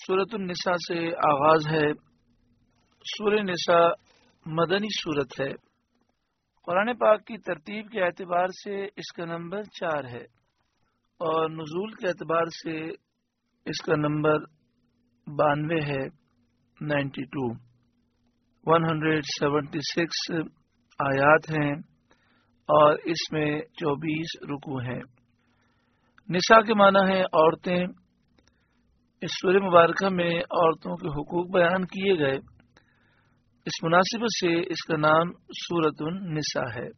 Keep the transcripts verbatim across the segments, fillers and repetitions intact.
سورۃ النساء سے آغاز ہے۔ سورہ نساء مدنی سورت ہے۔ قرآن پاک کی ترتیب کے اعتبار سے اس کا نمبر چار ہے اور نزول کے اعتبار سے اس کا نمبر بانوے ہے، ninety two one hundred seventy six آیات ہیں اور اس میں چوبیس رکوع ہیں۔ نساء کے معنی ہیں عورتیں۔ اس سورہ مبارکہ میں عورتوں کے حقوق بیان کیے گئے، اس مناسبت سے اس کا نام سورۃ النساء ہے۔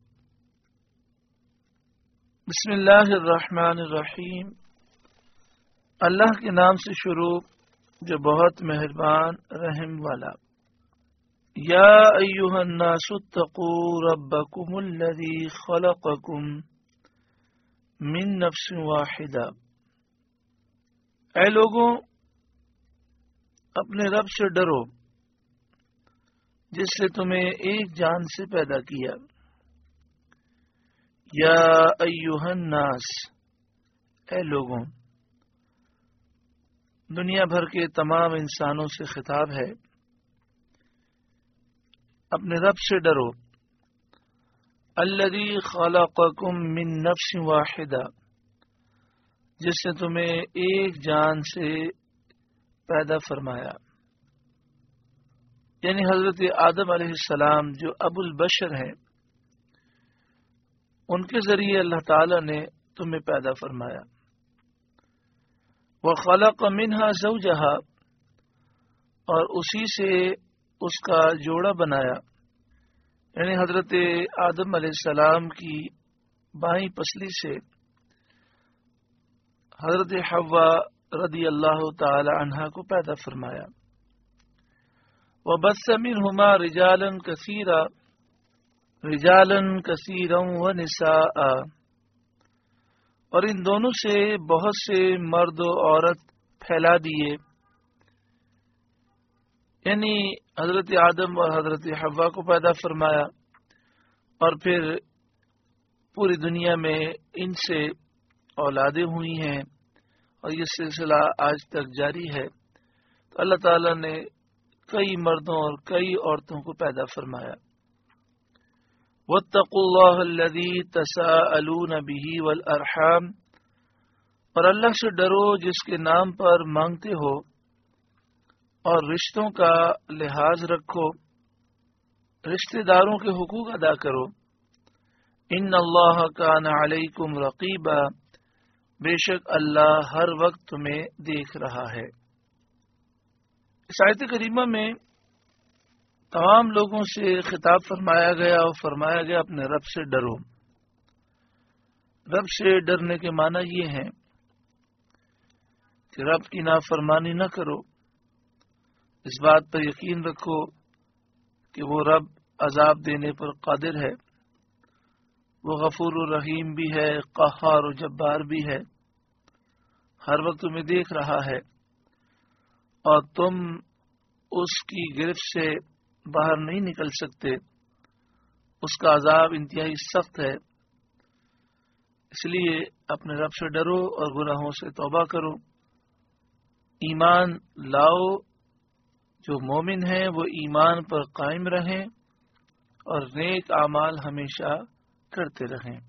بسم اللہ الرحمن الرحیم، اللہ کے نام سے شروع جو بہت مہربان رحم والا۔ یا ایھا الناس اتقوا ربکم الذی خلقکم من نفس واحدہ، اے لوگوں اپنے رب سے ڈرو جس نے تمہیں ایک جان سے پیدا کیا۔ یا ایھا الناس، اے لوگوں، دنیا بھر کے تمام انسانوں سے خطاب ہے، اپنے رب سے ڈرو۔ الذی خلقکم من نفس واحدہ، جس نے تمہیں ایک جان سے پیدا فرمایا، یعنی حضرت آدم علیہ السلام جو ابو البشر ہیں، ان کے ذریعے اللہ تعالی نے تمہیں پیدا فرمایا۔ وَخَلَقَ مِنْهَا زَوْجَهَا، اور اسی سے اس کا جوڑا بنایا، یعنی حضرت آدم علیہ السلام کی بائیں پسلی سے حضرت حوا رضی اللہ تعالی عنہا کو پیدا فرمایا۔ وَبَثَّ مِنْهُمَا رِجَالًا كَثِيرًا رِجَالًا كَثِيرًا وَنِسَاءً، اور ان دونوں سے بہت سے مرد و عورت پھیلا دیے، یعنی حضرت آدم اور حضرت حوا کو پیدا فرمایا اور پھر پوری دنیا میں ان سے اولادیں ہوئی ہیں اور یہ سلسلہ آج تک جاری ہے۔ تو اللہ تعالی نے کئی مردوں اور کئی عورتوں کو پیدا فرمایا۔ وَاتَّقُوا اللَّهَ الَّذِي تَسَاءَلُونَ بِهِ وَالْأَرْحَامَ، اور اللہ سے ڈرو جس کے نام پر مانگتے ہو اور رشتوں کا لحاظ رکھو، رشتہ داروں کے حقوق ادا کرو۔ ان اللہ کان علیکم رقیبا، بے شک اللہ ہر وقت تمہیں دیکھ رہا ہے۔ اس آیت کریمہ میں تمام لوگوں سے خطاب فرمایا گیا اور فرمایا گیا اپنے رب سے ڈرو۔ رب سے ڈرنے کے معنی یہ ہیں کہ رب کی نافرمانی نہ کرو، اس بات پر یقین رکھو کہ وہ رب عذاب دینے پر قادر ہے، وہ غفور الرحیم بھی ہے، قہار و جبار بھی ہے، ہر وقت تمہیں دیکھ رہا ہے اور تم اس کی گرفت سے باہر نہیں نکل سکتے، اس کا عذاب انتہائی سخت ہے۔ اس لیے اپنے رب سے ڈرو اور گناہوں سے توبہ کرو، ایمان لاؤ، جو مومن ہیں وہ ایمان پر قائم رہیں اور نیک اعمال ہمیشہ کرتے رہیں۔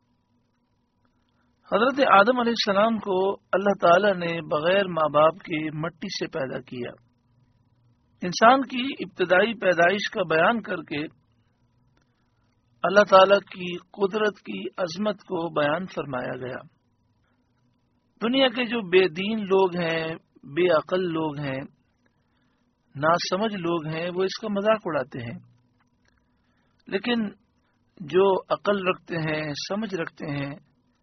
حضرت آدم علیہ السلام کو اللہ تعالی نے بغیر ماں باپ کے مٹی سے پیدا کیا۔ انسان کی ابتدائی پیدائش کا بیان کر کے اللہ تعالی کی قدرت کی عظمت کو بیان فرمایا گیا۔ دنیا کے جو بے دین لوگ ہیں، بے عقل لوگ ہیں، ناسمجھ لوگ ہیں، وہ اس کا مذاق اڑاتے ہیں، لیکن جو عقل رکھتے ہیں، سمجھ رکھتے ہیں،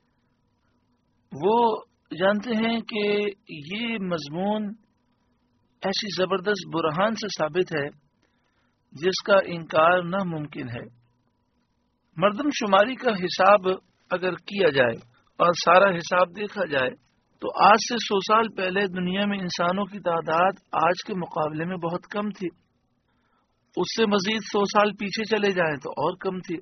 وہ جانتے ہیں کہ یہ مضمون ایسی زبردست برہان سے ثابت ہے جس کا انکار ناممکن ہے۔ مردم شماری کا حساب اگر کیا جائے اور سارا حساب دیکھا جائے تو آج سے سو سال پہلے دنیا میں انسانوں کی تعداد آج کے مقابلے میں بہت کم تھی، اس سے مزید سو سال پیچھے چلے جائیں تو اور کم تھی۔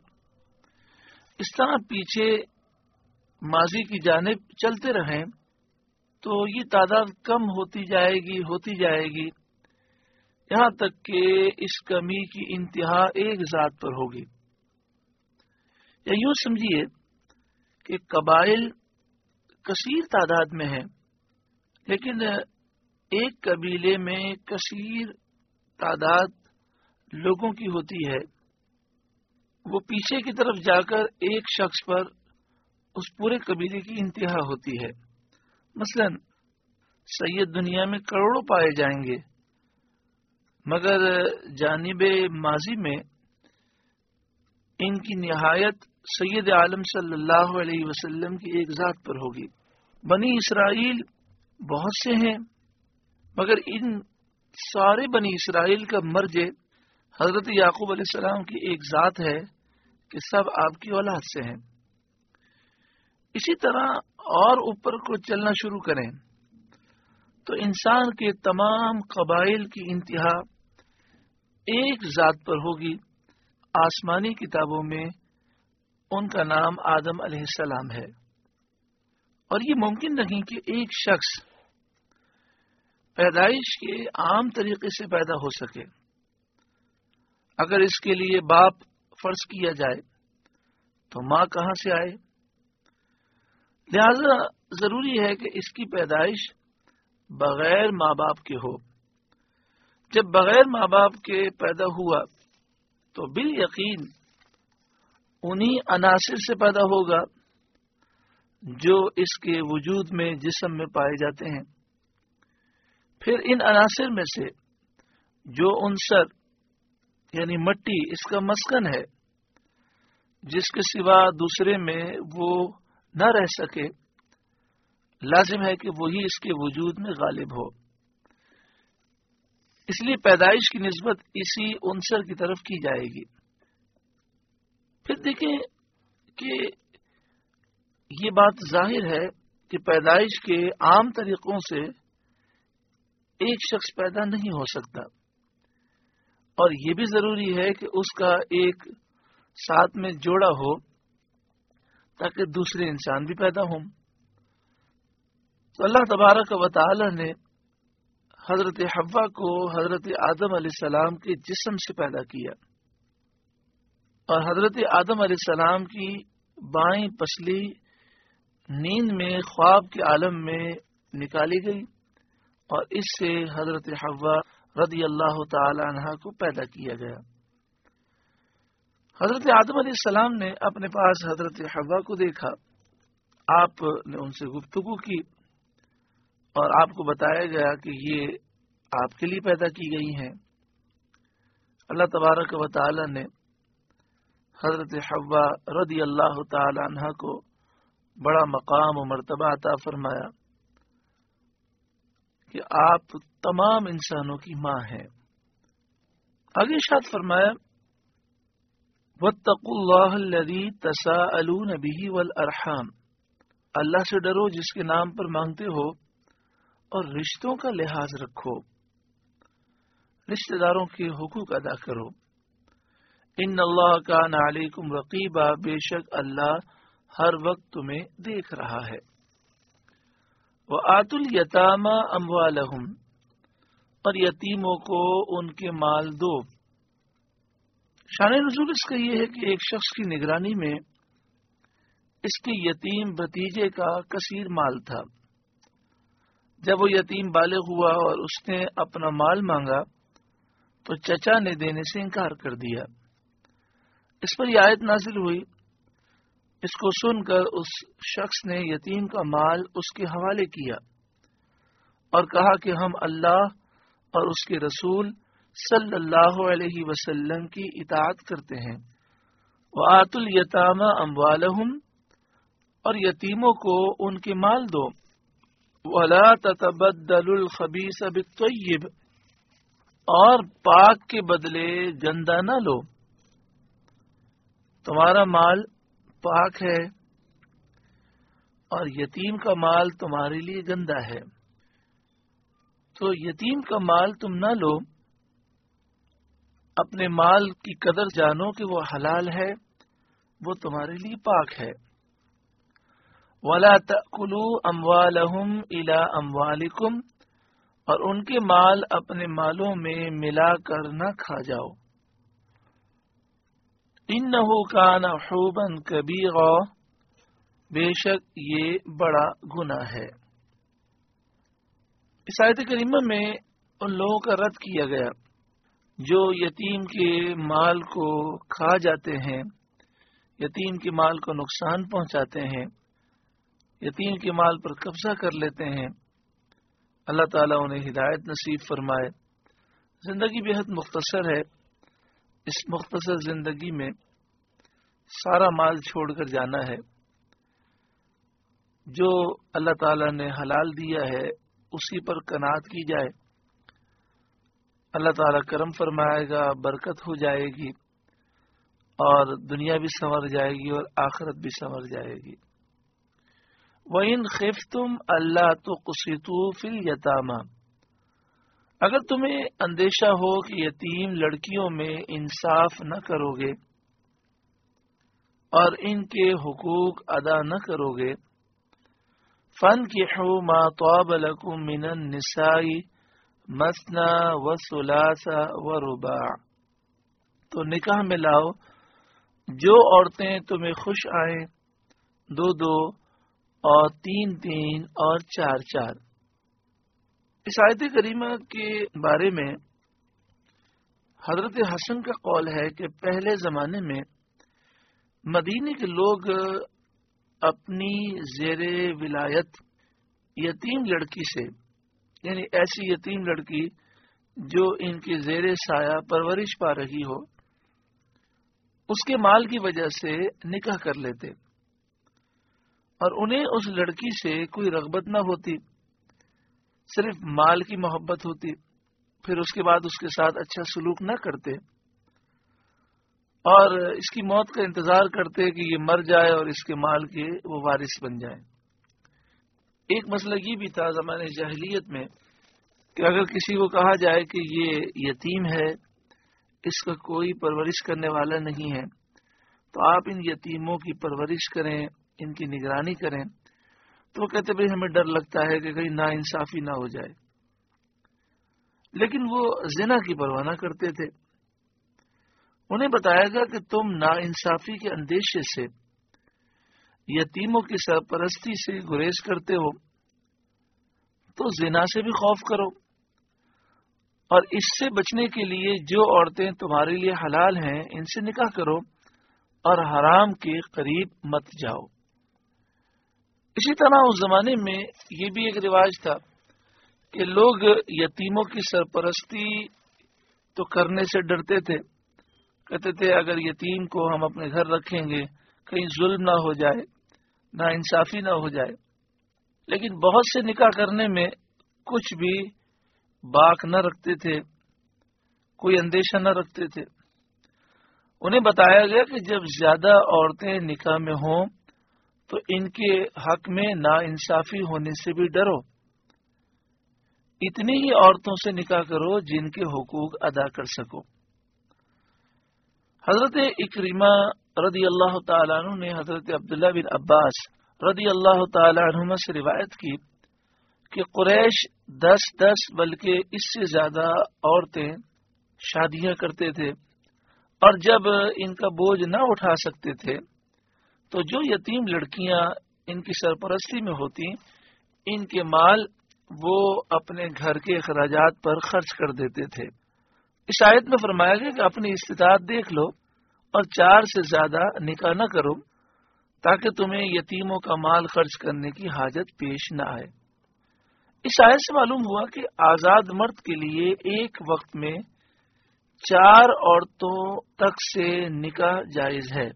اس طرح پیچھے ماضی کی جانب چلتے رہیں تو یہ تعداد کم ہوتی جائے گی ہوتی جائے گی یہاں تک کہ اس کمی کی انتہا ایک ذات پر ہوگی. یا یوں سمجھیے کہ قبائل کثیر تعداد میں ہیں، لیکن ایک قبیلے میں کثیر تعداد لوگوں کی ہوتی ہے. وہ پیچھے کی طرف جا کر ایک شخص پر اس پورے قبیلے کی انتہا ہوتی ہے. مثلا سید دنیا میں کروڑوں پائے جائیں گے، مگر جانب ماضی میں ان کی نہایت سید عالم صلی اللہ علیہ وسلم کی ایک ذات پر ہوگی. بنی اسرائیل بہت سے ہیں، مگر ان سارے بنی اسرائیل کا مرجع حضرت یعقوب علیہ السلام کی ایک ذات ہے کہ سب آپ کی اولاد سے ہیں. اسی طرح اور اوپر کو چلنا شروع کریں تو انسان کے تمام قبائل کی انتہا ایک ذات پر ہوگی. آسمانی کتابوں میں ان کا نام آدم علیہ السلام ہے، اور یہ ممکن نہیں کہ ایک شخص پیدائش کے عام طریقے سے پیدا ہو سکے. اگر اس کے لیے باپ فرض کیا جائے تو ماں کہاں سے آئے؟ لہذا ضروری ہے کہ اس کی پیدائش بغیر ماں باپ کے ہو. جب بغیر ماں باپ کے پیدا ہوا تو بالیقین انہی عناصر سے پیدا ہوگا جو اس کے وجود میں جسم میں پائے جاتے ہیں. پھر ان عناصر میں سے جو عنصر یعنی مٹی اس کا مسکن ہے، جس کے سوا دوسرے میں وہ نہ رہ سکے، لازم ہے کہ وہی اس کے وجود میں غالب ہو. اس لیے پیدائش کی نسبت اسی عنصر کی طرف کی جائے گی. پھر دیکھیں کہ یہ بات ظاہر ہے کہ پیدائش کے عام طریقوں سے ایک شخص پیدا نہیں ہو سکتا، اور یہ بھی ضروری ہے کہ اس کا ایک ساتھ میں جوڑا ہو تاکہ دوسرے انسان بھی پیدا ہوں. تو اللہ تبارک و تعالی نے حضرت حوا کو حضرت آدم علیہ السلام کے جسم سے پیدا کیا، اور حضرت آدم علیہ السلام کی بائیں پسلی نیند میں خواب کے عالم میں نکالی گئی، اور اس سے حضرت حوا رضی اللہ تعالی عنہا کو پیدا کیا گیا. حضرت آدم علیہ السلام نے اپنے پاس حضرت حوا کو دیکھا، آپ نے ان سے گفتگو کی، اور آپ کو بتایا گیا کہ یہ آپ کے لیے پیدا کی گئی ہیں. اللہ تبارک و تعالی نے حضرت حوا رضی اللہ تعالی عنہ کو بڑا مقام و مرتبہ عطا فرمایا کہ آپ تمام انسانوں کی ماں ہیں. آگے ارشاد فرمایا وَاتَّقُوا اللَّهَ الَّذِي تَسَاءَلُونَ بِهِ وَالْأَرْحَامَ، اللہ سے ڈرو جس کے نام پر مانگتے ہو، اور رشتوں کا لحاظ رکھو، رشتہ داروں کے حقوق ادا کرو. ان اللہ کان علیکم رقیبا، بے شک اللہ ہر وقت تمہیں دیکھ رہا ہے. وآتوا الیتامی اموالہم، اور یتیموں کو ان کے مال دو. شان نزول اس کا یہ ہے کہ ایک شخص کی نگرانی میں اس کے یتیم بھتیجے کا کثیر مال تھا. جب وہ یتیم بالغ ہوا اور اس نے اپنا مال مانگا تو چچا نے دینے سے انکار کر دیا. اس پر یہ آیت نازل ہوئی. اس کو سن کر اس شخص نے یتیم کا مال اس کے حوالے کیا اور کہا کہ ہم اللہ اور اس کے رسول صلی اللہ علیہ وسلم کی اطاعت کرتے ہیں. وآتوا الیتامی اموالہم، اور یتیموں کو ان کے مال دو. ولا تتبدلوا الخبیث بالطیب، اور پاک کے بدلے گندا نہ لو. تمہارا مال پاک ہے اور یتیم کا مال تمہارے لیے گندا ہے، تو یتیم کا مال تم نہ لو. اپنے مال کی قدر جانو کہ وہ حلال ہے، وہ تمہارے لیے پاک ہے. ولا تأکلوا اموالہم الی اموالکم، اور ان کے مال اپنے مالوں میں ملا کر نہ کھا جاؤ. انہ کان حوبا کبیرا، بے شک یہ بڑا گناہ ہے. اس آیت کریمہ میں ان لوگوں کا رد کیا گیا جو یتیم کے مال کو کھا جاتے ہیں، یتیم کے مال کو نقصان پہنچاتے ہیں، یتیم کے مال پر قبضہ کر لیتے ہیں. اللہ تعالیٰ انہیں ہدایت نصیب فرمائے. زندگی بہت مختصر ہے، اس مختصر زندگی میں سارا مال چھوڑ کر جانا ہے. جو اللہ تعالیٰ نے حلال دیا ہے اسی پر قناعت کی جائے، اللہ تعالیٰ کرم فرمائے گا، برکت ہو جائے گی، اور دنیا بھی سنور جائے گی اور آخرت بھی سنور جائے گی. وَإِنْ خِفْتُمْ أَلَّا تُقْسِطُوا فِي الْيَتَامَى، اگر تمہیں اندیشہ ہو کہ یتیم لڑکیوں میں انصاف نہ کرو گے اور ان کے حقوق ادا نہ کرو گے، فَانْكِحُوا مَا طَابَ لَكُم مِّنَ النِّسَاءِ مَثْنَىٰ وَثُلَاثَ وَرُبَاعَ، تو نکاح میں لاؤ جو عورتیں تمہیں خوش آئیں، دو دو اور تین تین اور چار چار. اس آیت کریمہ کے بارے میں حضرت حسن کا قول ہے کہ پہلے زمانے میں مدینے کے لوگ اپنی زیر ولایت یتیم لڑکی سے، یعنی ایسی یتیم لڑکی جو ان کی زیر سایہ پرورش پا رہی ہو، اس کے مال کی وجہ سے نکاح کر لیتے، اور انہیں اس لڑکی سے کوئی رغبت نہ ہوتی، صرف مال کی محبت ہوتی. پھر اس کے بعد اس کے ساتھ اچھا سلوک نہ کرتے اور اس کی موت کا انتظار کرتے کہ یہ مر جائے اور اس کے مال کے وہ وارث بن جائیں. ایک مسئلہ یہ بھی تھا زمانے جاہلیت میں کہ اگر کسی کو کہا جائے کہ یہ یتیم ہے، اس کا کوئی پرورش کرنے والا نہیں ہے، تو آپ ان یتیموں کی پرورش کریں، ان کی نگرانی کریں. تو وہ کہتے بھائی ہمیں ڈر لگتا ہے کہ کہیں نا انصافی نہ ہو جائے. لیکن وہ زنا کی پرواہ نہ کرتے تھے. انہیں بتایا گیا کہ تم نا انصافی کے اندیشے سے، یتیموں کی سرپرستی سے گریز کرتے ہو، تو زنا سے بھی خوف کرو، اور اس سے بچنے کے لیے جو عورتیں تمہارے لیے حلال ہیں ان سے نکاح کرو اور حرام کے قریب مت جاؤ. اسی طرح اس زمانے میں یہ بھی ایک رواج تھا کہ لوگ یتیموں کی سرپرستی تو کرنے سے ڈرتے تھے. کہتے تھے اگر یتیم کو ہم اپنے گھر رکھیں گے کہیں ظلم نہ ہو جائے، نا انصافی نہ ہو جائے. لیکن بہت سے نکاح کرنے میں کچھ بھی باک نہ رکھتے تھے، کوئی اندیشہ نہ رکھتے تھے. انہیں بتایا گیا کہ جب زیادہ عورتیں نکاح میں ہوں تو ان کے حق میں نا انصافی ہونے سے بھی ڈرو، اتنی ہی عورتوں سے نکاح کرو جن کے حقوق ادا کر سکو. حضرت اکرمہ رضی اللہ تعالیٰ عنہ نے حضرت عبداللہ بن عباس رضی اللہ تعالیٰ عنہما سے روایت کی کہ قریش دس دس بلکہ اس سے زیادہ عورتیں شادیاں کرتے تھے، اور جب ان کا بوجھ نہ اٹھا سکتے تھے تو جو یتیم لڑکیاں ان کی سرپرستی میں ہوتی، ان کے مال وہ اپنے گھر کے اخراجات پر خرچ کر دیتے تھے. اس آیت میں فرمایا گیا کہ اپنی استطاعت دیکھ لو اور چار سے زیادہ نکاح نہ کرو تاکہ تمہیں یتیموں کا مال خرچ کرنے کی حاجت پیش نہ آئے. اس آیت سے معلوم ہوا کہ آزاد مرد کے لیے ایک وقت میں چار عورتوں تک سے نکاح جائز ہے.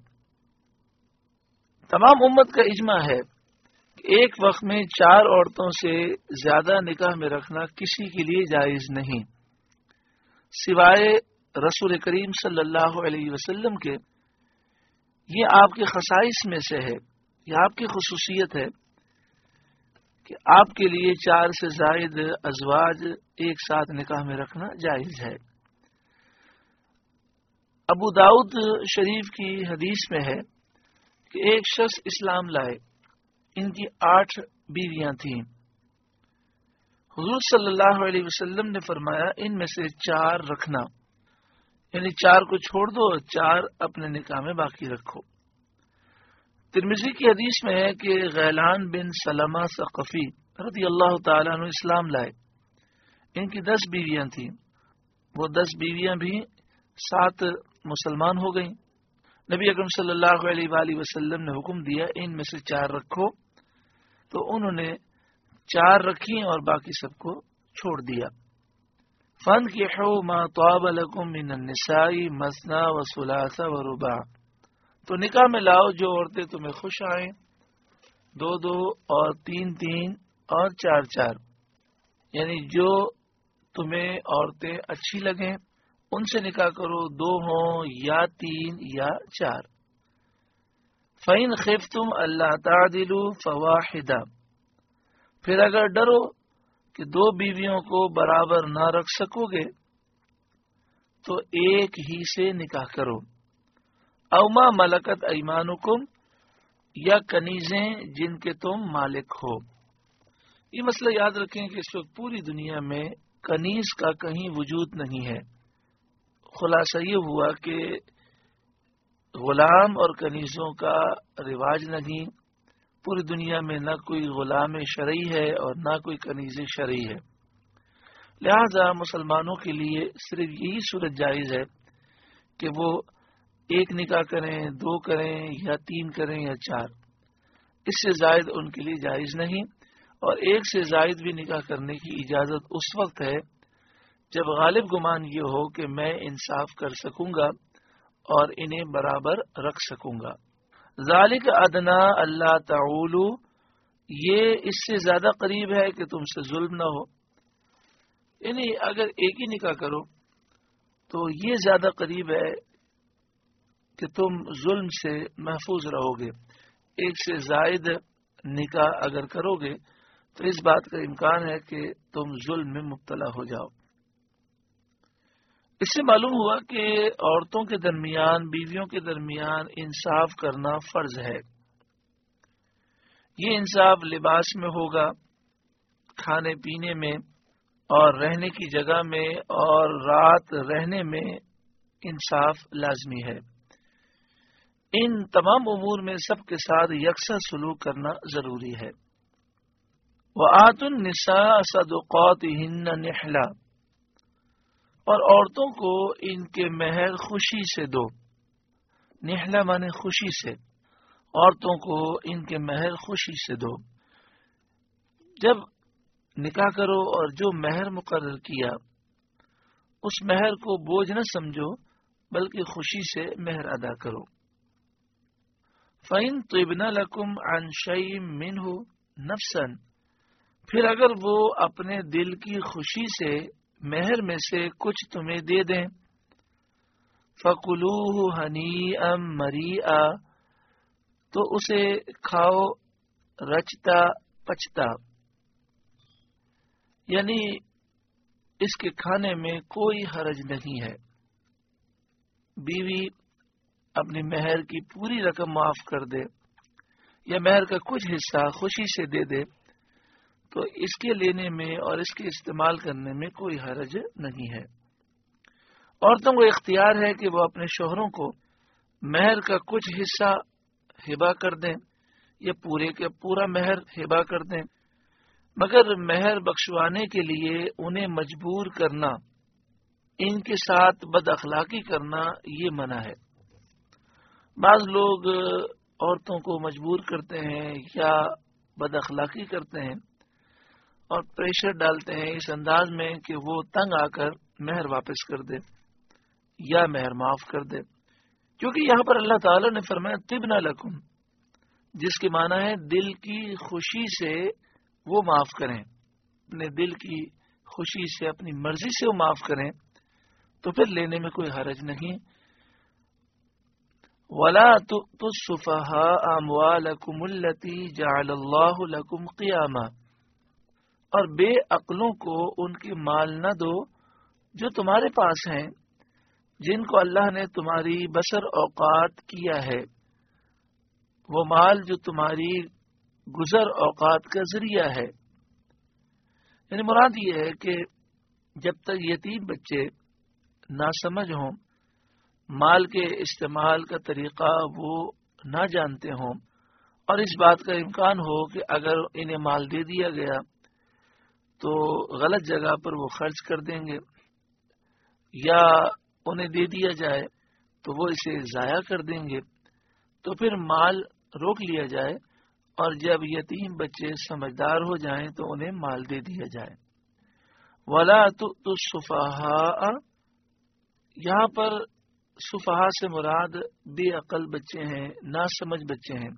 تمام امت کا اجماع ہے کہ ایک وقت میں چار عورتوں سے زیادہ نکاح میں رکھنا کسی کے لیے جائز نہیں، سوائے رسول کریم صلی اللہ علیہ وسلم کے. یہ آپ کے خصائص میں سے ہے، یہ آپ کی خصوصیت ہے کہ آپ کے لیے چار سے زائد ازواج ایک ساتھ نکاح میں رکھنا جائز ہے. ابو داؤد شریف کی حدیث میں ہے کہ ایک شخص اسلام لائے ان کی آٹھ بیویاں تھیں۔ حضور صلی اللہ علیہ وسلم نے فرمایا ان میں سے چار رکھنا، یعنی چار کو چھوڑ دو اور چار اپنے نکاح میں باقی رکھو۔ ترمذی کی حدیث میں ہے کہ غیلان بن سلمہ ثقفی رضی اللہ تعالیٰ عنہ اسلام لائے، ان کی دس بیویاں تھیں، وہ دس بیویاں بھی سات مسلمان ہو گئیں۔ نبی اکرم صلی اللہ علیہ وآلہ وسلم نے حکم دیا ان میں سے چار رکھو، تو انہوں نے چار رکھی اور باقی سب کو چھوڑ دیا۔ فَانْكِحُوا مَا طَابَ لَكُم مِّنَ النِّسَاءِ مَثْنَىٰ وَثُلَاثَ وَرُبَاعَ، تو نکاح میں لاؤ جو عورتیں تمہیں خوش آئیں، دو دو اور تین تین اور چار چار، یعنی جو تمہیں عورتیں اچھی لگیں ان سے نکاح کرو، دو ہوں یا تین یا چار۔ فَإِنْ خِفْتُمْ أَلَّا تَعْدِلُوا فَوَاحِدَةً، پھر اگر ڈرو کہ دو بیویوں کو برابر نہ رکھ سکو گے تو ایک ہی سے نکاح کرو۔ او ما ملکت ایمانکم، یا کنیزیں جن کے تم مالک ہو۔ یہ مسئلہ یاد رکھیں کہ اس وقت پوری دنیا میں کنیز کا کہیں وجود نہیں ہے۔ خلاصہ یہ ہوا کہ غلام اور کنیزوں کا رواج نہیں، پوری دنیا میں نہ کوئی غلام شرعی ہے اور نہ کوئی کنیز شرعی ہے، لہذا مسلمانوں کے لیے صرف یہی صورت جائز ہے کہ وہ ایک نکاح کریں، دو کریں یا تین کریں یا چار، اس سے زائد ان کے لیے جائز نہیں۔ اور ایک سے زائد بھی نکاح کرنے کی اجازت اس وقت ہے جب غالب گمان یہ ہو کہ میں انصاف کر سکوں گا اور انہیں برابر رکھ سکوں گا۔ ذالک ادنا اللہ تعولو، یہ اس سے زیادہ قریب ہے کہ تم سے ظلم نہ ہو، یعنی اگر ایک ہی نکاح کرو تو یہ زیادہ قریب ہے کہ تم ظلم سے محفوظ رہو گے۔ ایک سے زائد نکاح اگر کرو گے تو اس بات کا امکان ہے کہ تم ظلم میں مبتلا ہو جاؤ۔ اس سے معلوم ہوا کہ عورتوں کے درمیان، بیویوں کے درمیان انصاف کرنا فرض ہے۔ یہ انصاف لباس میں ہوگا، کھانے پینے میں اور رہنے کی جگہ میں، اور رات رہنے میں انصاف لازمی ہے۔ ان تمام امور میں سب کے ساتھ یکساں سلوک کرنا ضروری ہے۔ وَآتُوا النِّسَاءَ صَدُقَاتِهِنَّ نِحْلًا، اور عورتوں کو ان کے مہر خوشی سے دو۔ نحلہ مانے خوشی سے، عورتوں کو ان کے مہر خوشی سے دو۔ جب نکاح کرو اور جو مہر مقرر کیا اس مہر کو بوجھ نہ سمجھو بلکہ خوشی سے مہر ادا کرو۔ فَإِن طِبْنَ لَكُمْ عَنْ شَيْءٍ مِّنْهُ نَفْسًا، پھر اگر وہ اپنے دل کی خوشی سے مہر میں سے کچھ تمہیں دے دیں، فَكُلُوهُ هَنِيئًا مَرِيئًا، تو اسے کھاؤ رچتا پچتا، یعنی اس کے کھانے میں کوئی حرج نہیں ہے۔ بیوی اپنی مہر کی پوری رقم معاف کر دے یا مہر کا کچھ حصہ خوشی سے دے دے تو اس کے لینے میں اور اس کے استعمال کرنے میں کوئی حرج نہیں ہے۔ عورتوں کو اختیار ہے کہ وہ اپنے شوہروں کو مہر کا کچھ حصہ ہبہ کر دیں یا پورے کا پورا مہر ہبہ کر دیں، مگر مہر بخشوانے کے لیے انہیں مجبور کرنا، ان کے ساتھ بد اخلاقی کرنا یہ منع ہے۔ بعض لوگ عورتوں کو مجبور کرتے ہیں یا بد اخلاقی کرتے ہیں اور پریشر ڈالتے ہیں اس انداز میں کہ وہ تنگ آ کر مہر واپس کر دے یا مہر معاف کر دے، کیونکہ یہاں پر اللہ تعالی نے فرمایا طبنا لکم، جس کے معنی ہے دل کی خوشی سے وہ معاف کریں، اپنے دل کی خوشی سے اپنی مرضی سے وہ معاف کریں تو پھر لینے میں کوئی حرج نہیں۔ وَلَا تُؤْتُوا السُّفَهَاءَ أَمْوَالَكُمُ الَّتِي جَعَلَ اللَّهُ لَكُمْ قِيَامًا، اور بے عقلوں کو ان کے مال نہ دو جو تمہارے پاس ہیں، جن کو اللہ نے تمہاری بسر اوقات کیا ہے، وہ مال جو تمہاری گزر اوقات کا ذریعہ ہے. یعنی مراد یہ ہے کہ جب تک یتیم بچے ناسمجھ ہوں، مال کے استعمال کا طریقہ وہ نہ جانتے ہوں، اور اس بات کا امکان ہو کہ اگر انہیں مال دے دیا گیا تو غلط جگہ پر وہ خرچ کر دیں گے، یا انہیں دے دیا جائے تو وہ اسے ضائع کر دیں گے، تو پھر مال روک لیا جائے، اور جب یتیم بچے سمجھدار ہو جائیں تو انہیں مال دے دیا جائے. وَلَا تُؤْتُوا السُّفَهَاءَ، یہاں پر سفہاء سے مراد بے عقل بچے ہیں، نا سمجھ بچے ہیں.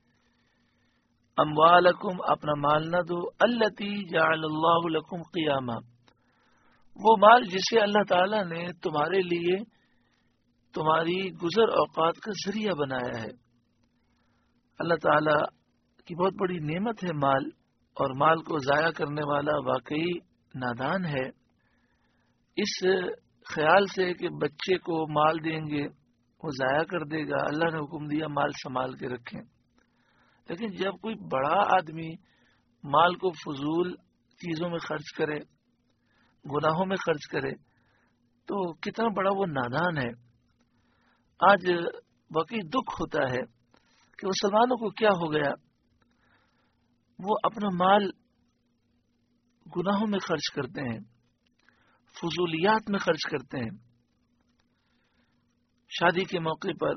اموالکم، اپنا مال نہ دو، التی جعل اللہ لکم قیاما، وہ مال جسے اللہ تعالی نے تمہارے لیے تمہاری گزر اوقات کا ذریعہ بنایا ہے. اللہ تعالی کی بہت بڑی نعمت ہے مال، اور مال کو ضائع کرنے والا واقعی نادان ہے. اس خیال سے کہ بچے کو مال دیں گے وہ ضائع کر دے گا، اللہ نے حکم دیا مال سنبھال کے رکھیں. لیکن جب کوئی بڑا آدمی مال کو فضول چیزوں میں خرچ کرے، گناہوں میں خرچ کرے، تو کتنا بڑا وہ نادان ہے. آج واقعی دکھ ہوتا ہے کہ مسلمانوں کو کیا ہو گیا، وہ اپنا مال گناہوں میں خرچ کرتے ہیں، فضولیات میں خرچ کرتے ہیں. شادی کے موقع پر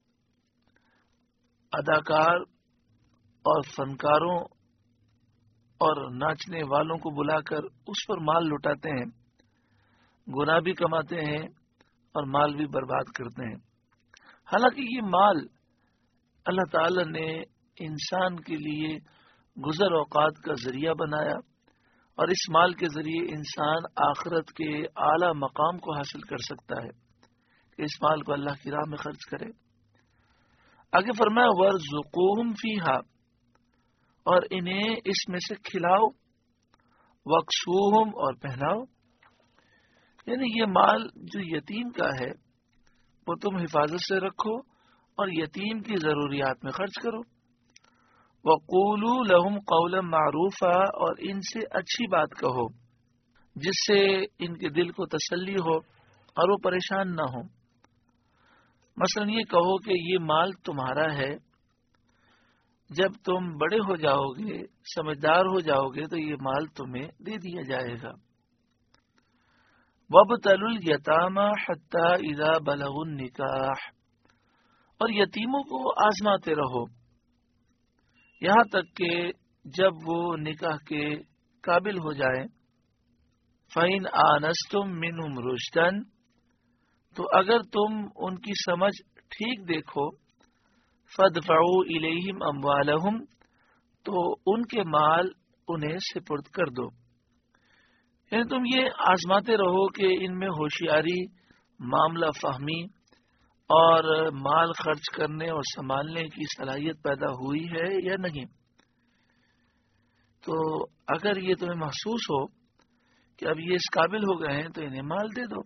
اداکار اور فنکاروں اور ناچنے والوں کو بلا کر اس پر مال لٹاتے ہیں، گناہ بھی کماتے ہیں اور مال بھی برباد کرتے ہیں. حالانکہ یہ مال اللہ تعالی نے انسان کے لیے گزر اوقات کا ذریعہ بنایا، اور اس مال کے ذریعے انسان آخرت کے اعلی مقام کو حاصل کر سکتا ہے کہ اس مال کو اللہ کی راہ میں خرچ کرے. آگے فرمایا وَارْزُقُوهُمْ فِيهَا، اور انہیں اس میں سے کھلاؤ، وَاكْسُوهُمْ، اور پہناؤ. یعنی یہ مال جو یتیم کا ہے وہ تم حفاظت سے رکھو اور یتیم کی ضروریات میں خرچ کرو. وَقُولُوا لَهُمْ قَوْلًا مَعْرُوفًا، اور ان سے اچھی بات کہو جس سے ان کے دل کو تسلی ہو اور وہ پریشان نہ ہو. مثلا یہ کہو کہ یہ مال تمہارا ہے، جب تم بڑے ہو جاؤ گے، سمجھدار ہو جاؤ گے تو یہ مال تمہیں دے دیا جائے گا. وَابْتَلُوا الْيَتَامَى حَتَّى إِذَا بَلَغُوا النِّكَاحَ، اور یتیموں کو آزماتے رہو یہاں تک کہ جب وہ نکاح کے قابل ہو جائیں. فَإِنْ آنَسْتُمْ مِنْهُمْ رُشْدًا، تو اگر تم ان کی سمجھ ٹھیک دیکھو، فَادْفَعُوا إِلَيْهِمْ أَمْوَالَهُمْ، تو ان کے مال انہیں سپرد کر دو. یعنی تم یہ آزماتے رہو کہ ان میں ہوشیاری، معاملہ فہمی اور مال خرچ کرنے اور سنبھالنے کی صلاحیت پیدا ہوئی ہے یا نہیں. تو اگر یہ تمہیں محسوس ہو کہ اب یہ اس قابل ہو گئے ہیں تو انہیں مال دے دو.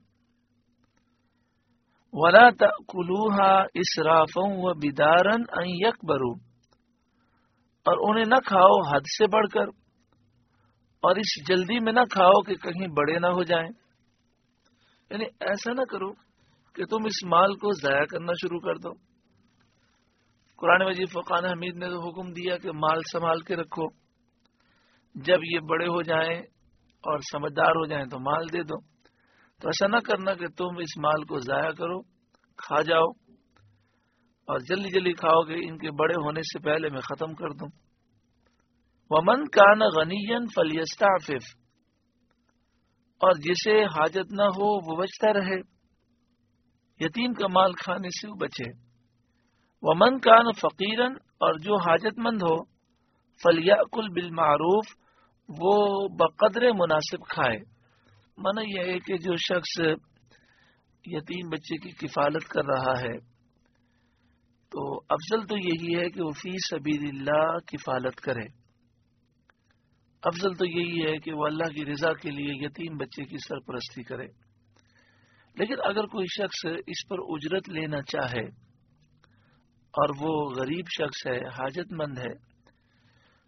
وَلَا تَأْكُلُوهَا إِسْرَافًا وَبِدَارًا أَن يَكْبَرُوا، اور انہیں نہ کھاؤ حد سے بڑھ کر، اور اس جلدی میں نہ کھاؤ کہ کہیں بڑے نہ ہو جائیں. یعنی ایسا نہ کرو کہ تم اس مال کو ضائع کرنا شروع کر دو. قرآن مجید فرقان حمید نے تو حکم دیا کہ مال سنبھال کے رکھو، جب یہ بڑے ہو جائیں اور سمجھدار ہو جائیں تو مال دے دو. تو ایسا نہ کرنا کہ تم اس مال کو ضائع کرو، کھا جاؤ، اور جلدی جلدی کھاؤ کہ ان کے بڑے ہونے سے پہلے میں ختم کر دوں. وَمَنْ كَانَ غَنِيًّا فَلْيَسْتَعْفِفْ، اور جسے حاجت نہ ہو وہ بچتا رہے، یتیم کا مال کھانے سے وہ بچے. وَمَنْ كَانَ فَقِيرًا، اور جو حاجت مند ہو، فَلْيَأْكُلْ بِالْمَعْرُوفِ، وہ بقدر مناسب کھائے. معنی یہ ہے کہ جو شخص یتیم بچے کی کفالت کر رہا ہے تو افضل تو یہی ہے کہ وہ فی سبیل اللہ کفالت کرے. افضل تو یہی ہے کہ وہ اللہ کی رضا کے لیے یتیم بچے کی سرپرستی کرے. لیکن اگر کوئی شخص اس پر اجرت لینا چاہے اور وہ غریب شخص ہے، حاجت مند ہے،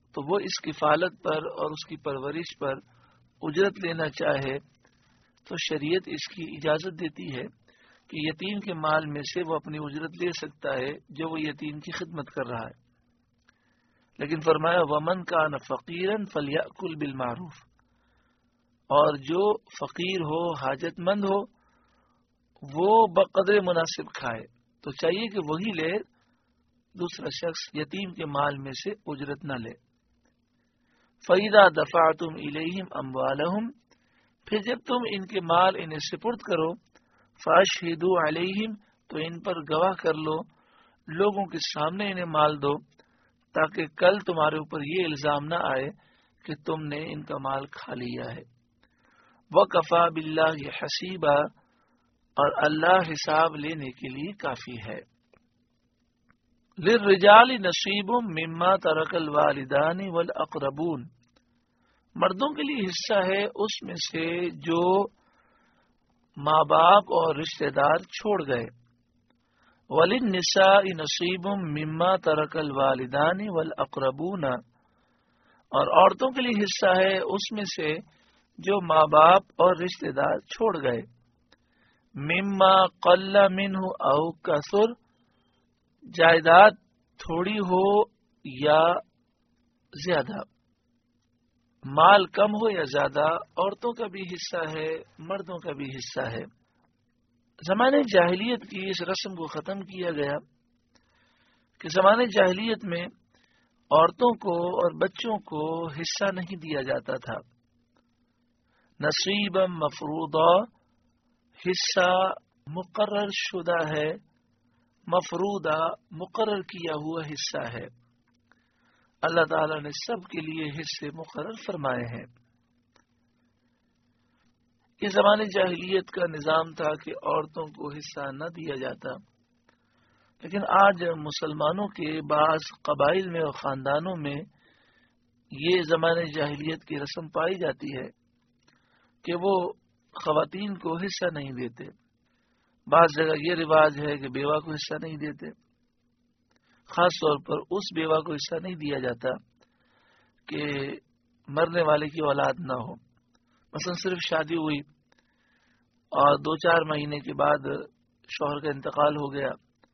تو وہ اس کفالت پر اور اس کی پرورش پر اجرت لینا چاہے تو شریعت اس کی اجازت دیتی ہے کہ یتیم کے مال میں سے وہ اپنی اجرت لے سکتا ہے جو وہ یتیم کی خدمت کر رہا ہے. لیکن فرمایا ومن کان فقیرا فلیأکل بالمعروف، اور جو فقیر ہو، حاجت مند ہو، وہ بقدر مناسب کھائے. تو چاہیے کہ وہی لے، دوسرا شخص یتیم کے مال میں سے اجرت نہ لے. فَإِذَا دَفَعْتُمْ إِلَيْهِمْ أَمْوَالَهُمْ، پھر جب تم ان کے مال انہیں سپرد کرو، فَأَشْهِدُوا عَلَيْهِمْ، تو ان پر گواہ کر لو، لوگوں کے سامنے انہیں مال دو، تاکہ کل تمہارے اوپر یہ الزام نہ آئے کہ تم نے ان کا مال کھا لیا ہے. وَكَفَى بِاللَّهِ حَسِيبًا، اور اللہ حساب لینے کے لیے کافی ہے. لِلرِّجَالِ نَصِيبٌ مِّمَّا تَرَكَ الْوَالِدَانِ وَالْأَقْرَبُونَ، مردوں کے لیے حصہ ہے اس میں سے جو ماں باپ اور رشتہ دار چھوڑ گئے. وَلِلنِّسَاءِ نَصِيبٌ مِّمَّا تَرَكَ الْوَالِدَانِ وَالْأَقْرَبُونَ، اور عورتوں کے لیے حصہ ہے اس میں سے جو ماں باپ اور رشتہ دار چھوڑ گئے. مما قل منہ او کثر، جائیداد تھوڑی ہو یا زیادہ، مال کم ہو یا زیادہ، عورتوں کا بھی حصہ ہے، مردوں کا بھی حصہ ہے. زمانے جاہلیت کی اس رسم کو ختم کیا گیا کہ زمانے جاہلیت میں عورتوں کو اور بچوں کو حصہ نہیں دیا جاتا تھا. نصیبا مفروضہ، حصہ مقرر شدہ ہے، مفروضہ مقرر کیا ہوا حصہ ہے. اللہ تعالی نے سب کے لیے حصے مقرر فرمائے ہیں. یہ زمانے جاہلیت کا نظام تھا کہ عورتوں کو حصہ نہ دیا جاتا، لیکن آج مسلمانوں کے بعض قبائل میں اور خاندانوں میں یہ زمانے جاہلیت کی رسم پائی جاتی ہے کہ وہ خواتین کو حصہ نہیں دیتے. بعض جگہ یہ رواج ہے کہ بیوہ کو حصہ نہیں دیتے، خاص طور پر اس بیوہ کو حصہ نہیں دیا جاتا کہ مرنے والے کی اولاد نہ ہو. مثلا صرف شادی ہوئی اور دو چار مہینے کے بعد شوہر کا انتقال ہو گیا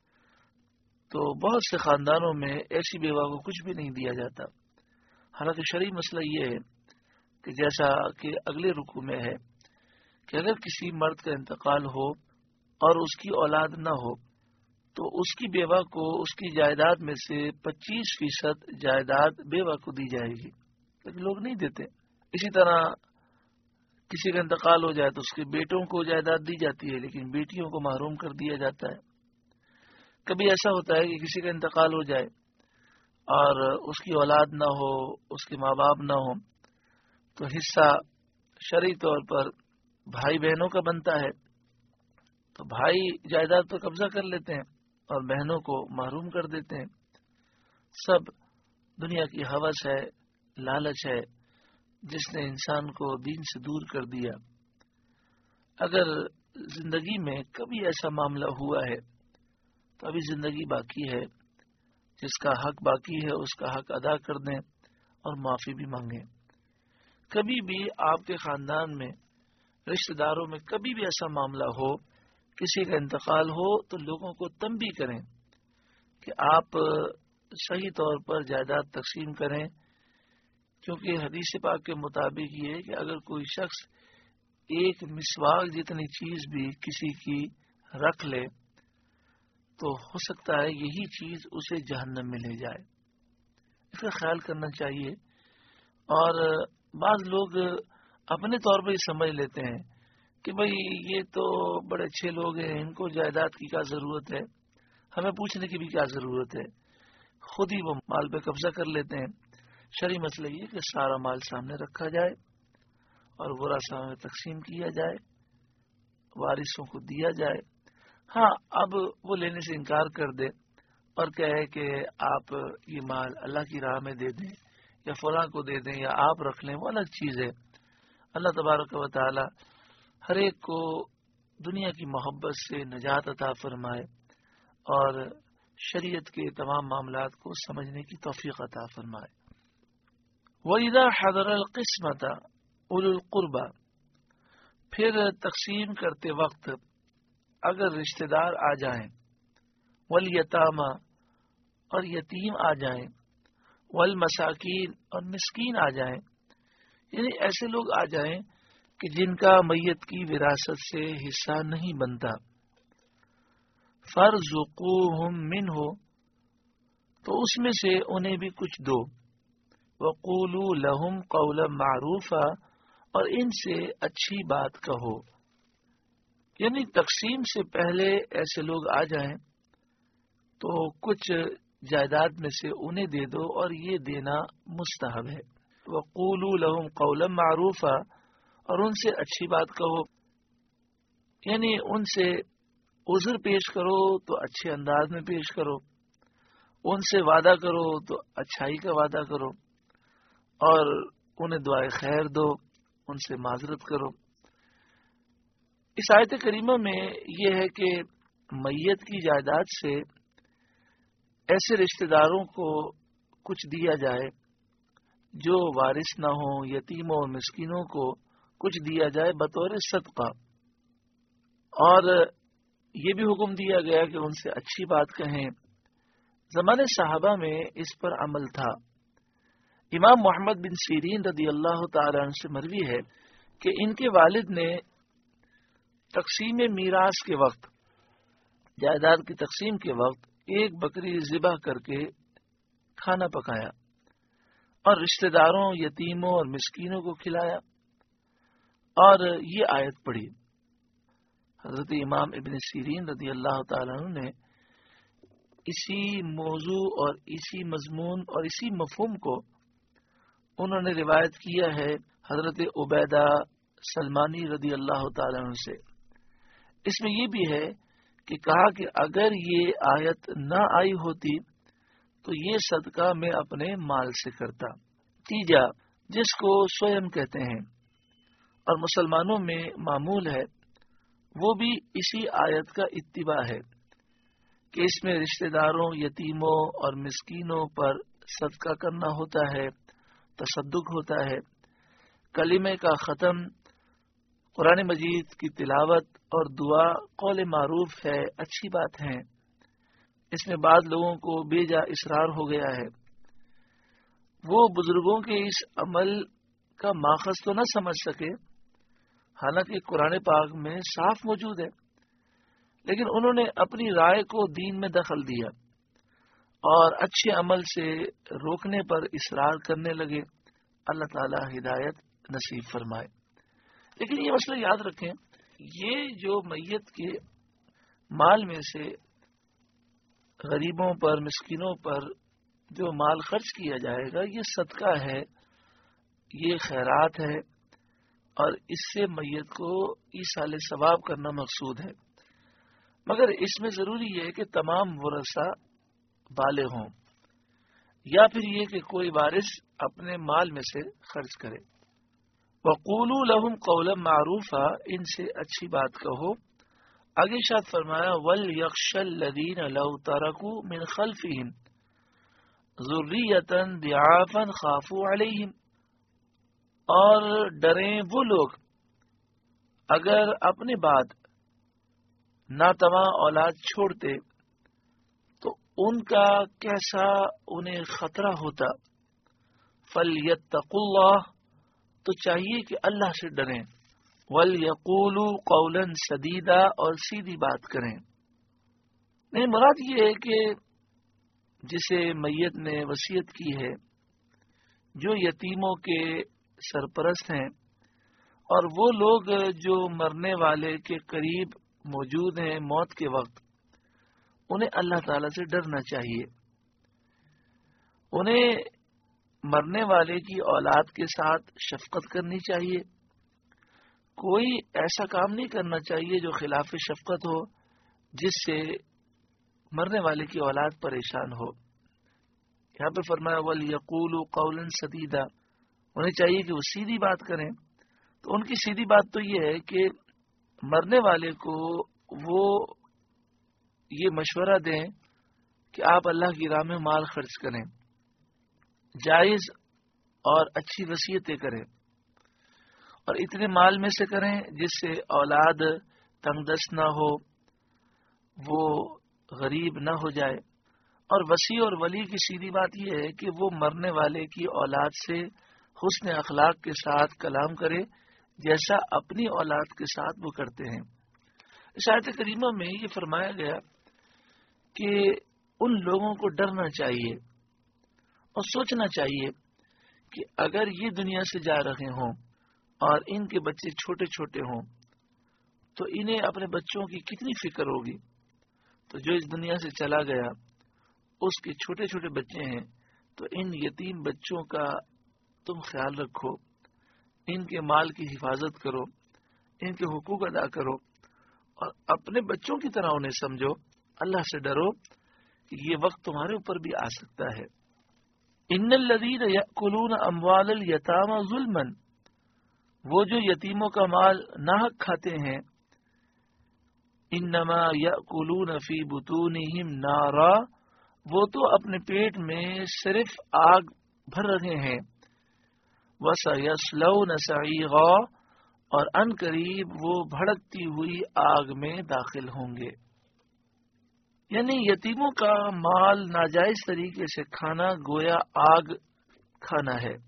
تو بہت سے خاندانوں میں ایسی بیوہ کو کچھ بھی نہیں دیا جاتا. حالانکہ شرعی مسئلہ یہ ہے کہ جیسا کہ اگلے رکوع میں ہے کہ اگر کسی مرد کا انتقال ہو اور اس کی اولاد نہ ہو تو اس کی بیوہ کو اس کی جائیداد میں سے پچیس فیصد جائیداد بیوہ کو دی جائے گی، لیکن لوگ نہیں دیتے. اسی طرح کسی کا انتقال ہو جائے تو اس کے بیٹوں کو جائیداد دی جاتی ہے، لیکن بیٹیوں کو محروم کر دیا جاتا ہے. کبھی ایسا ہوتا ہے کہ کسی کا انتقال ہو جائے اور اس کی اولاد نہ ہو، اس کے ماں باپ نہ ہو، تو حصہ شرعی طور پر بھائی بہنوں کا بنتا ہے. تو بھائی جائیداد پر قبضہ کر لیتے ہیں اور بہنوں کو محروم کر دیتے ہیں. سب دنیا کی ہوس ہے، لالچ ہے جس نے انسان کو دین سے دور کر دیا. اگر زندگی میں کبھی ایسا معاملہ ہوا ہے تو ابھی زندگی باقی ہے، جس کا حق باقی ہے اس کا حق ادا کر دیں اور معافی بھی مانگیں. کبھی بھی آپ کے خاندان میں، رشتہ داروں میں کبھی بھی ایسا معاملہ ہو، کسی کا انتقال ہو، تو لوگوں کو تنبیہ کریں کہ آپ صحیح طور پر جائیداد تقسیم کریں، کیونکہ حدیث پاک کے مطابق یہ ہے کہ اگر کوئی شخص ایک مسواک جتنی چیز بھی کسی کی رکھ لے تو ہو سکتا ہے یہی چیز اسے جہنم میں لے جائے. اس کا خیال کرنا چاہیے. اور بعض لوگ اپنے طور پر ہی سمجھ لیتے ہیں کہ بھئی یہ تو بڑے اچھے لوگ ہیں، ان کو جائیداد کی کیا ضرورت ہے، ہمیں پوچھنے کی بھی کیا ضرورت ہے، خود ہی وہ مال پہ قبضہ کر لیتے ہیں. شرعی مسئلہ یہ کہ سارا مال سامنے رکھا جائے اور ورثاء میں تقسیم کیا جائے، وارثوں کو دیا جائے. ہاں اب وہ لینے سے انکار کر دے اور کہے کہ آپ یہ مال اللہ کی راہ میں دے دیں یا فلاں کو دے دیں یا آپ رکھ لیں، وہ الگ چیز ہے. اللہ تبارک و تعالی ہر ایک کو دنیا کی محبت سے نجات عطا فرمائے اور شریعت کے تمام معاملات کو سمجھنے کی توفیق عطا فرمائے. وَإِذَا حَضَرَ الْقِسْمَةَ أُولُو الْقُرْبَى، پھر تقسیم کرتے وقت اگر رشتہ دار آ جائیں، وَالْيَتَامَى، اور یتیم آ جائیں، وَالْمَسَاکِین، اور مسکین آ جائیں، یعنی ایسے لوگ آ جائیں کہ جن کا میت کی وراثت سے حصہ نہیں بنتا، فَارْزُقُوهُم مِّنْهُ، تو اس میں سے انہیں بھی کچھ دو، وَقُولُوا لَهُمْ قَوْلًا مَّعْرُوفًا، اور ان سے اچھی بات کہو، یعنی تقسیم سے پہلے ایسے لوگ آ جائیں تو کچھ جائیداد میں سے انہیں دے دو، اور یہ دینا مستحب ہے۔ وَقُولُوا لَهُمْ قَوْلًا مَّعْرُوفًا، اور ان سے اچھی بات کہو، یعنی ان سے عذر پیش کرو تو اچھے انداز میں پیش کرو، ان سے وعدہ کرو تو اچھائی کا وعدہ کرو، اور انہیں دعائے خیر دو، ان سے معذرت کرو۔ اس آیت کریمہ میں یہ ہے کہ میت کی جائیداد سے ایسے رشتہ داروں کو کچھ دیا جائے جو وارث نہ ہوں، یتیموں اور مسکینوں کو کچھ دیا جائے بطور صدقہ، اور یہ بھی حکم دیا گیا کہ ان سے اچھی بات کہیں۔ زمانے صحابہ میں اس پر عمل تھا۔ امام محمد بن سیرین رضی اللہ تعالی عنہ سے مروی ہے کہ ان کے والد نے تقسیم میراث کے وقت، جائیداد کی تقسیم کے وقت، ایک بکری ذبح کر کے کھانا پکایا اور رشتہ داروں، یتیموں اور مسکینوں کو کھلایا، اور یہ آیت پڑھی۔ حضرت امام ابن سیرین رضی اللہ تعالیٰ عنہ نے اسی موضوع اور اسی مضمون اور اسی مفہوم کو انہوں نے روایت کیا ہے حضرت عبیدہ سلمانی رضی اللہ تعالیٰ عنہ سے۔ اس میں یہ بھی ہے کہ کہا کہ اگر یہ آیت نہ آئی ہوتی تو یہ صدقہ میں اپنے مال سے کرتا۔ تیجا، جس کو سویم کہتے ہیں اور مسلمانوں میں معمول ہے، وہ بھی اسی آیت کا اتباع ہے کہ اس میں رشتہ داروں، یتیموں اور مسکینوں پر صدقہ کرنا ہوتا ہے، تصدق ہوتا ہے، کلمے کا ختم، قرآن مجید کی تلاوت اور دعا، قول معروف ہے، اچھی بات ہے۔ اس میں بعض لوگوں کو بے جا اصرار ہو گیا ہے، وہ بزرگوں کے اس عمل کا ماخذ تو نہ سمجھ سکے، حالانکہ قرآن پاک میں صاف موجود ہے، لیکن انہوں نے اپنی رائے کو دین میں دخل دیا اور اچھے عمل سے روکنے پر اصرار کرنے لگے۔ اللہ تعالی ہدایت نصیب فرمائے۔ لیکن یہ مسئلہ یاد رکھیں، یہ جو میت کے مال میں سے غریبوں پر، مسکینوں پر جو مال خرچ کیا جائے گا، یہ صدقہ ہے، یہ خیرات ہے، اور اس سے میت کو ایصال ثواب کرنا مقصود ہے، مگر اس میں ضروری ہے کہ تمام ورثہ بالغ ہوں، یا پھر یہ کہ کوئی وارث اپنے مال میں سے خرچ کرے۔ وَقُولُوا لَهُمْ قَوْلًا مَّعْرُوفًا، ان سے اچھی بات کہو۔ آگے ارشاد فرمایا وَلْيَخْشَ الَّذِينَ لَوْ تَرَكُوا مِنْ خَلْفِهِمْ ذُرِّيَّةً ضِعَافًا خَافُوا عَلَيْهِمْ، اور ڈریں وہ لوگ اگر اپنے بعد ناتواں اولاد چھوڑتے تو ان کا کیسا انہیں خطرہ ہوتا۔ فَلْيَتَّقُوا اللَّهَ، تو چاہیے کہ اللہ سے ڈریں، وَلْيَقُولُوا قَوْلًا سَدِيدًا، اور سیدھی بات کریں۔ نہیں، مراد یہ ہے کہ جسے میت نے وصیت کی ہے، جو یتیموں کے سرپرست ہیں، اور وہ لوگ جو مرنے والے کے قریب موجود ہیں موت کے وقت، انہیں اللہ تعالی سے ڈرنا چاہیے۔ انہیں مرنے والے کی اولاد کے ساتھ شفقت کرنی چاہیے، کوئی ایسا کام نہیں کرنا چاہیے جو خلاف شفقت ہو، جس سے مرنے والے کی اولاد پریشان ہو۔ یہاں پہ فرمایا وَلْيَقُولُوا قَوْلًا سَدِيدًا، انہیں چاہیے کہ وہ سیدھی بات کریں۔ تو ان کی سیدھی بات تو یہ ہے کہ مرنے والے کو وہ یہ مشورہ دیں کہ آپ اللہ کی راہ میں مال خرچ کریں، جائز اور اچھی وصیتیں کریں، اور اتنے مال میں سے کریں جس سے اولاد تنگ دست نہ ہو، وہ غریب نہ ہو جائے۔ اور وصی اور ولی کی سیدھی بات یہ ہے کہ وہ مرنے والے کی اولاد سے حسن اخلاق کے ساتھ کلام کرے جیسا اپنی اولاد کے ساتھ وہ کرتے ہیں۔ اس آیت کریمہ میں یہ فرمایا گیا کہ ان لوگوں کو ڈرنا چاہیے اور سوچنا چاہیے کہ اگر یہ دنیا سے جا رہے ہوں اور ان کے بچے چھوٹے چھوٹے ہوں تو انہیں اپنے بچوں کی کتنی فکر ہوگی۔ تو جو اس دنیا سے چلا گیا اس کے چھوٹے چھوٹے بچے ہیں، تو ان یتیم بچوں کا تم خیال رکھو، ان کے مال کی حفاظت کرو، ان کے حقوق ادا کرو، اور اپنے بچوں کی طرح انہیں سمجھو۔ اللہ سے ڈرو کہ یہ وقت تمہارے اوپر بھی آ سکتا ہے۔ ان الذین یأکلون اموال الیتامی ظلما، وہ جو یتیموں کا مال ناحق کھاتے ہیں، انما یأکلون فی بطونہم نارا، وہ تو اپنے پیٹ میں صرف آگ بھر رہے ہیں۔ وَسَيَصْلَوْنَ سَعِيرًا، اور ان قریب وہ بھڑکتی ہوئی آگ میں داخل ہوں گے۔ یعنی یتیموں کا مال ناجائز طریقے سے کھانا گویا آگ کھانا ہے،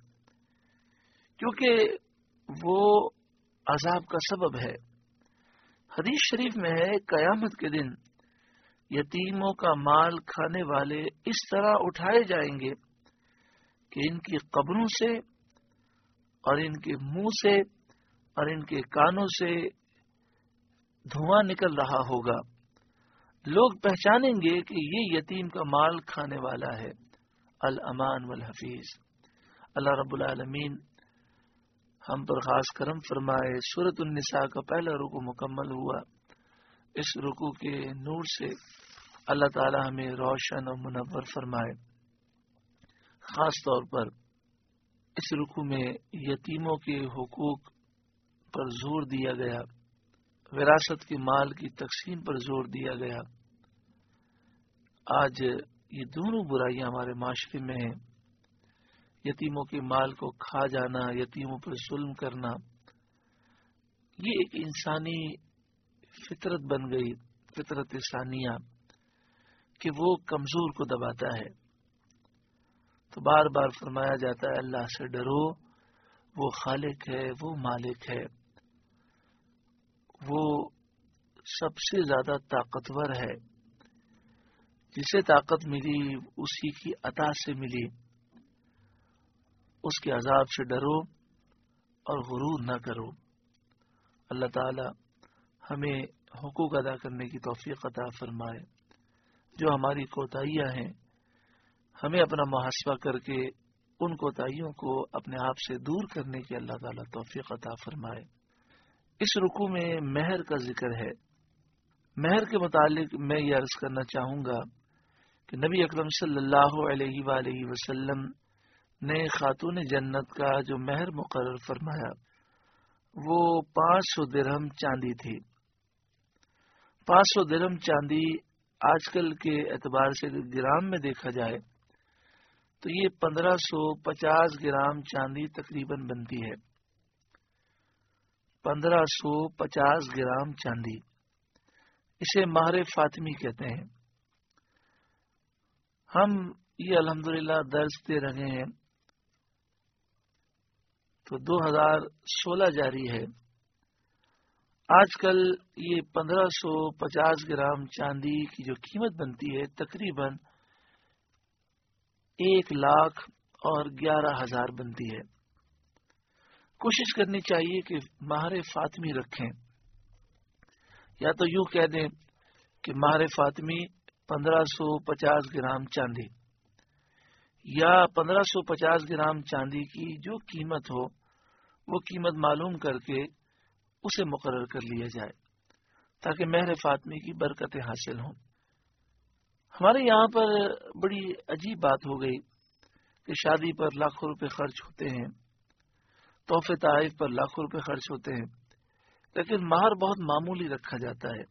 کیونکہ وہ عذاب کا سبب ہے۔ حدیث شریف میں ہے قیامت کے دن یتیموں کا مال کھانے والے اس طرح اٹھائے جائیں گے کہ ان کی قبروں سے اور ان کے منہ سے اور ان کے کانوں سے دھواں نکل رہا ہوگا۔ لوگ پہچانیں گے کہ یہ یتیم کا مال کھانے والا ہے۔ الامان والحفیظ۔ اللہ رب العالمین ہم پر خاص کرم فرمائے۔ سورۃ النساء کا پہلا رکوع مکمل ہوا۔ اس رکوع کے نور سے اللہ تعالی ہمیں روشن اور منور فرمائے۔ خاص طور پر اس رکوع میں یتیموں کے حقوق پر زور دیا گیا، وراثت کے مال کی تقسیم پر زور دیا گیا۔ آج یہ دونوں برائیاں ہمارے معاشرے میں ہیں، یتیموں کے مال کو کھا جانا، یتیموں پر ظلم کرنا، یہ ایک انسانی فطرت بن گئی، فطرت ثانیہ، کہ وہ کمزور کو دباتا ہے۔ تو بار بار فرمایا جاتا ہے اللہ سے ڈرو، وہ خالق ہے، وہ مالک ہے، وہ سب سے زیادہ طاقتور ہے، جسے طاقت ملی اسی کی عطا سے ملی۔ اس کے عذاب سے ڈرو اور غرور نہ کرو۔ اللہ تعالی ہمیں حقوق ادا کرنے کی توفیق عطا فرمائے۔ جو ہماری کوتاہیاں ہیں ہمیں اپنا محاسبہ کر کے ان کوتاہیوں کو اپنے آپ سے دور کرنے کی اللہ تعالی توفیق عطا فرمائے۔ اس رکوع میں مہر کا ذکر ہے۔ مہر کے متعلق میں یہ عرض کرنا چاہوں گا کہ نبی اکرم صلی اللہ علیہ وآلہ وسلم نے خاتون جنت کا جو مہر مقرر فرمایا وہ پانچ سو درہم چاندی تھی۔ پانچ سو درہم چاندی آج کل کے اعتبار سے گرام میں دیکھا جائے تو یہ پندرہ سو پچاس گرام چاندی تقریباً بنتی ہے۔ پندرہ سو پچاس گرام چاندی، اسے مہر فاطمی کہتے ہیں۔ ہم یہ الحمدللہ درس دے رہے ہیں تو دو ہزار سولہ جاری ہے۔ آج کل یہ پندرہ سو پچاس گرام چاندی کی جو قیمت بنتی ہے تقریباً ایک لاکھ اور گیارہ ہزار بنتی ہے۔ کوشش کرنی چاہیے کہ مہر فاطمی رکھیں، یا تو یوں کہہ دیں کہ مہر فاطمی پندرہ سو پچاس گرام چاندی، یا پندرہ سو پچاس گرام چاندی کی جو قیمت ہو وہ قیمت معلوم کر کے اسے مقرر کر لیا جائے تاکہ مہر فاطمی کی برکتیں حاصل ہوں۔ ہمارے یہاں پر بڑی عجیب بات ہو گئی کہ شادی پر لاکھوں روپے خرچ ہوتے ہیں، تحفے تحائف پر لاکھوں روپے خرچ ہوتے ہیں، لیکن مہر بہت معمولی رکھا جاتا ہے۔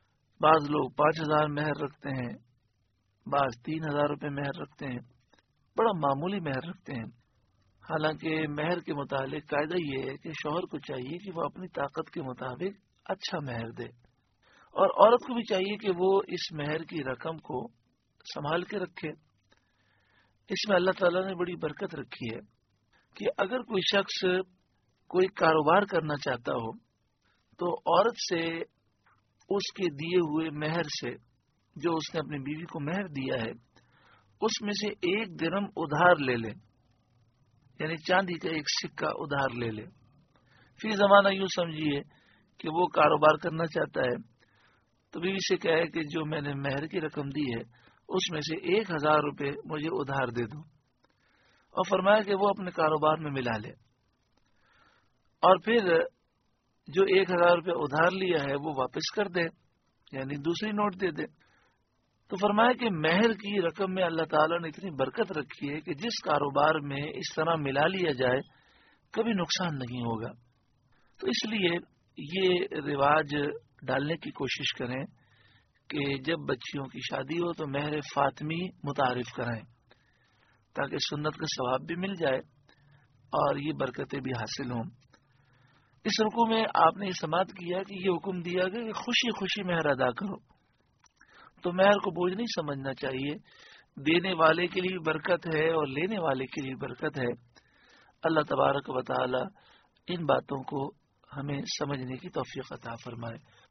بعض لوگ پانچ ہزار مہر رکھتے ہیں، بعض تین ہزار روپے مہر رکھتے ہیں۔ بڑا معمولی مہر رکھتے ہیں، حالانکہ مہر کے متعلق قاعدہ یہ ہے کہ شوہر کو چاہیے کہ وہ اپنی طاقت کے مطابق اچھا مہر دے، اور عورت کو بھی چاہیے کہ وہ اس مہر کی رقم کو سنبھال کے رکھے۔ اس میں اللہ تعالیٰ نے بڑی برکت رکھی ہے کہ اگر کوئی شخص کوئی کاروبار کرنا چاہتا ہو تو عورت سے اس کے دیے ہوئے مہر سے، جو اس نے اپنی بیوی کو مہر دیا ہے، اس میں سے ایک درم ادھار لے لے، یعنی چاندی کا ایک سکہ ادھار لے لے۔ فی زمانہ یوں سمجھیے کہ وہ کاروبار کرنا چاہتا ہے تو بیوی سے کہے کہ جو میں نے مہر کی رقم دی ہے اس میں سے ایک ہزار روپے مجھے ادھار دے دو، اور فرمایا کہ وہ اپنے کاروبار میں ملا لے، اور پھر جو ایک ہزار روپے ادھار لیا ہے وہ واپس کر دے، یعنی دوسری نوٹ دے دے۔ تو فرمایا کہ مہر کی رقم میں اللہ تعالیٰ نے اتنی برکت رکھی ہے کہ جس کاروبار میں اس طرح ملا لیا جائے کبھی نقصان نہیں ہوگا۔ تو اس لیے یہ رواج ڈالنے کی کوشش کریں کہ جب بچیوں کی شادی ہو تو مہر فاطمی متعارف کرائیں، تاکہ سنت کا ثواب بھی مل جائے اور یہ برکتیں بھی حاصل ہوں۔ اس رکوع میں آپ نے یہ سماعت کیا کہ یہ حکم دیا گیا کہ خوشی خوشی مہر ادا کرو، تو مہر کو بوجھ نہیں سمجھنا چاہیے، دینے والے کے لیے برکت ہے اور لینے والے کے لیے برکت ہے۔ اللہ تبارک و تعالی ان باتوں کو ہمیں سمجھنے کی توفیق عطا فرمائے۔